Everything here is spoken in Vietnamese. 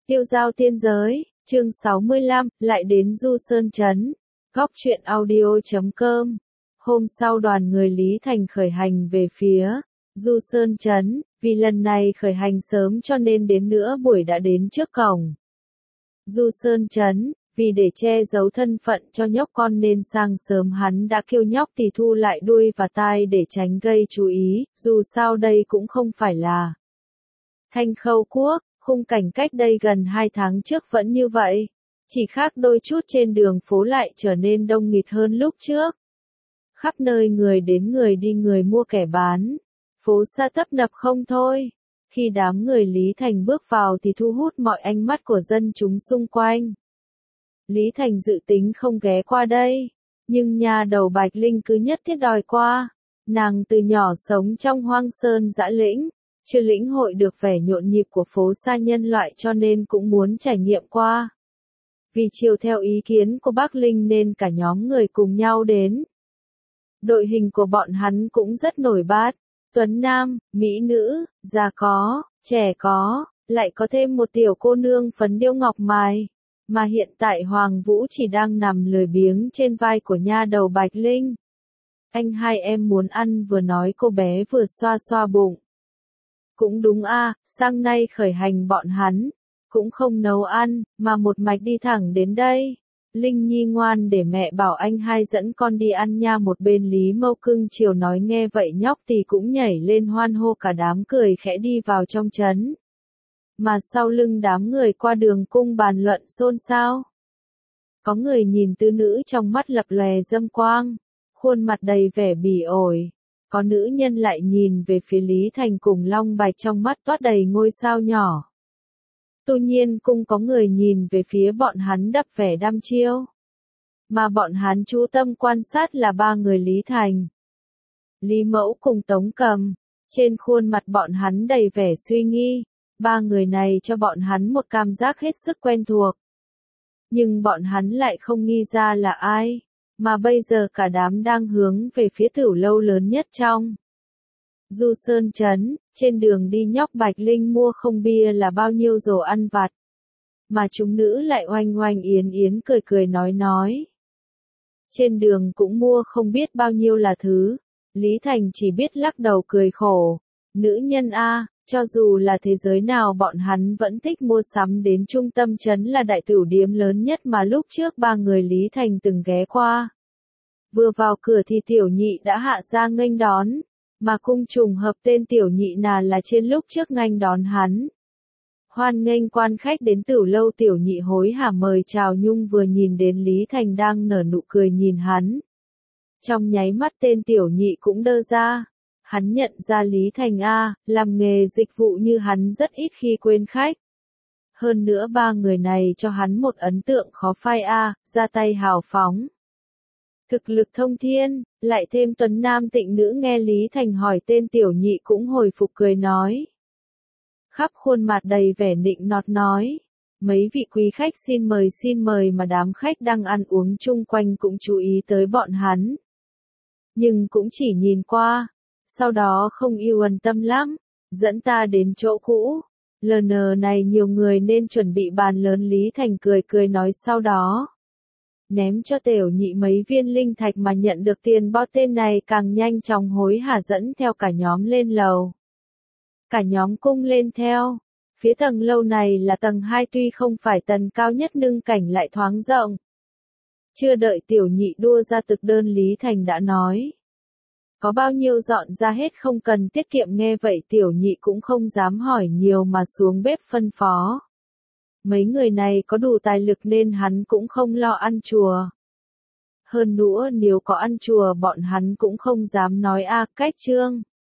Tiêu giao tiên giới, chương 65, lại đến Du Sơn Trấn. Góc truyện audio.com. Hôm sau đoàn người Lý Thành khởi hành về phía Du Sơn Trấn, vì lần này khởi hành sớm cho nên đến nữa buổi đã đến trước cổng Du Sơn Trấn. Vì để che giấu thân phận cho nhóc con nên sáng sớm hắn đã kêu nhóc thì thu lại đuôi và tai để tránh gây chú ý, dù sao đây cũng không phải là Thanh Khâu Quốc, khung cảnh cách đây gần 2 tháng trước vẫn như vậy. Chỉ khác đôi chút trên đường phố lại trở nên đông nghịt hơn lúc trước. Khắp nơi người đến người đi, người mua kẻ bán, phố xa tấp nập không thôi. Khi đám người Lý Thành bước vào thì thu hút mọi ánh mắt của dân chúng xung quanh. Lý Thành dự tính không ghé qua đây, nhưng nhà đầu Bạch Linh cứ nhất thiết đòi qua. Nàng từ nhỏ sống trong hoang sơn dã lĩnh, chưa lĩnh hội được vẻ nhộn nhịp của phố xa nhân loại cho nên cũng muốn trải nghiệm qua. Vì chiều theo ý kiến của bác Linh nên cả nhóm người cùng nhau đến. Đội hình của bọn hắn cũng rất nổi bát, tuấn nam, mỹ nữ, già có, trẻ có, lại có thêm một tiểu cô nương phấn điêu ngọc mài. Mà hiện tại Hoàng Vũ chỉ đang nằm lười biếng trên vai của nha đầu Bạch Linh. Anh hai em muốn ăn, vừa nói cô bé vừa xoa xoa bụng. Cũng đúng a, sang nay khởi hành bọn hắn cũng không nấu ăn, mà một mạch đi thẳng đến đây. Linh Nhi ngoan để mẹ bảo anh hai dẫn con đi ăn nha. Một bên Lý Mâu cưng chiều nói, nghe vậy nhóc thì cũng nhảy lên hoan hô, cả đám cười khẽ đi vào trong trấn. Mà sau lưng đám người qua đường cung bàn luận xôn xao. Có người nhìn tứ nữ trong mắt lập lòe dâm quang, khuôn mặt đầy vẻ bỉ ổi. Có nữ nhân lại nhìn về phía Lý Thành cùng Long Bạch, trong mắt toát đầy ngôi sao nhỏ. Tuy nhiên cũng có người nhìn về phía bọn hắn đập vẻ đăm chiêu. Mà bọn hắn chú tâm quan sát là ba người Lý Thành, Lý Mẫu cùng Tống Cầm. Trên khuôn mặt bọn hắn đầy vẻ suy nghi. Ba người này cho bọn hắn một cảm giác hết sức quen thuộc. Nhưng bọn hắn lại không nghĩ ra là ai. Mà bây giờ cả đám đang hướng về phía tiểu lâu lớn nhất trong Du Sơn Trấn. Trên đường đi nhóc Bạch Linh mua không bia là bao nhiêu đồ ăn vặt. Mà chúng nữ lại oanh oanh yến yến cười cười nói. Trên đường cũng mua không biết bao nhiêu là thứ. Lý Thành chỉ biết lắc đầu cười khổ. Nữ nhân a, cho dù là thế giới nào bọn hắn vẫn thích mua sắm, đến trung tâm trấn là đại tửu điếm lớn nhất mà lúc trước ba người Lý Thành từng ghé qua. Vừa vào cửa thì tiểu nhị đã hạ ra nghênh đón, mà cung trùng hợp tên tiểu nhị là trên lúc trước nghênh đón hắn. Hoan nghênh quan khách đến tửu lâu, tiểu nhị hối hả mời chào, nhưng vừa nhìn đến Lý Thành đang nở nụ cười nhìn hắn. Trong nháy mắt tên tiểu nhị cũng đơ ra. Hắn nhận ra Lý Thành a, làm nghề dịch vụ như hắn rất ít khi quên khách. Hơn nữa ba người này cho hắn một ấn tượng khó phai a, ra tay hào phóng, thực lực thông thiên, lại thêm tuấn nam tịnh nữ. Nghe Lý Thành hỏi tên, tiểu nhị cũng hồi phục cười nói. Khắp khuôn mặt đầy vẻ nịnh nọt nói. Mấy vị quý khách xin mời, mà đám khách đang ăn uống chung quanh cũng chú ý tới bọn hắn. Nhưng cũng chỉ nhìn qua. Sau đó không yêu ân tâm lắm, dẫn ta đến chỗ cũ. LN này nhiều người nên chuẩn bị bàn lớn. Lý Thành cười nói, sau đó ném cho tiểu nhị mấy viên linh thạch mà nhận được tiền bao. Tên này càng nhanh chóng hối hả dẫn theo cả nhóm lên lầu. Cả nhóm cung lên theo. Phía tầng lâu này là tầng 2, tuy không phải tầng cao nhất nhưng cảnh lại thoáng rộng. Chưa đợi tiểu nhị đua ra thực đơn, Lý Thành đã nói. Có bao nhiêu dọn ra hết, không cần tiết kiệm. Nghe vậy tiểu nhị cũng không dám hỏi nhiều mà xuống bếp phân phó. Mấy người này có đủ tài lực nên hắn cũng không lo ăn chùa. Hơn nữa nếu có ăn chùa bọn hắn cũng không dám nói cách trương.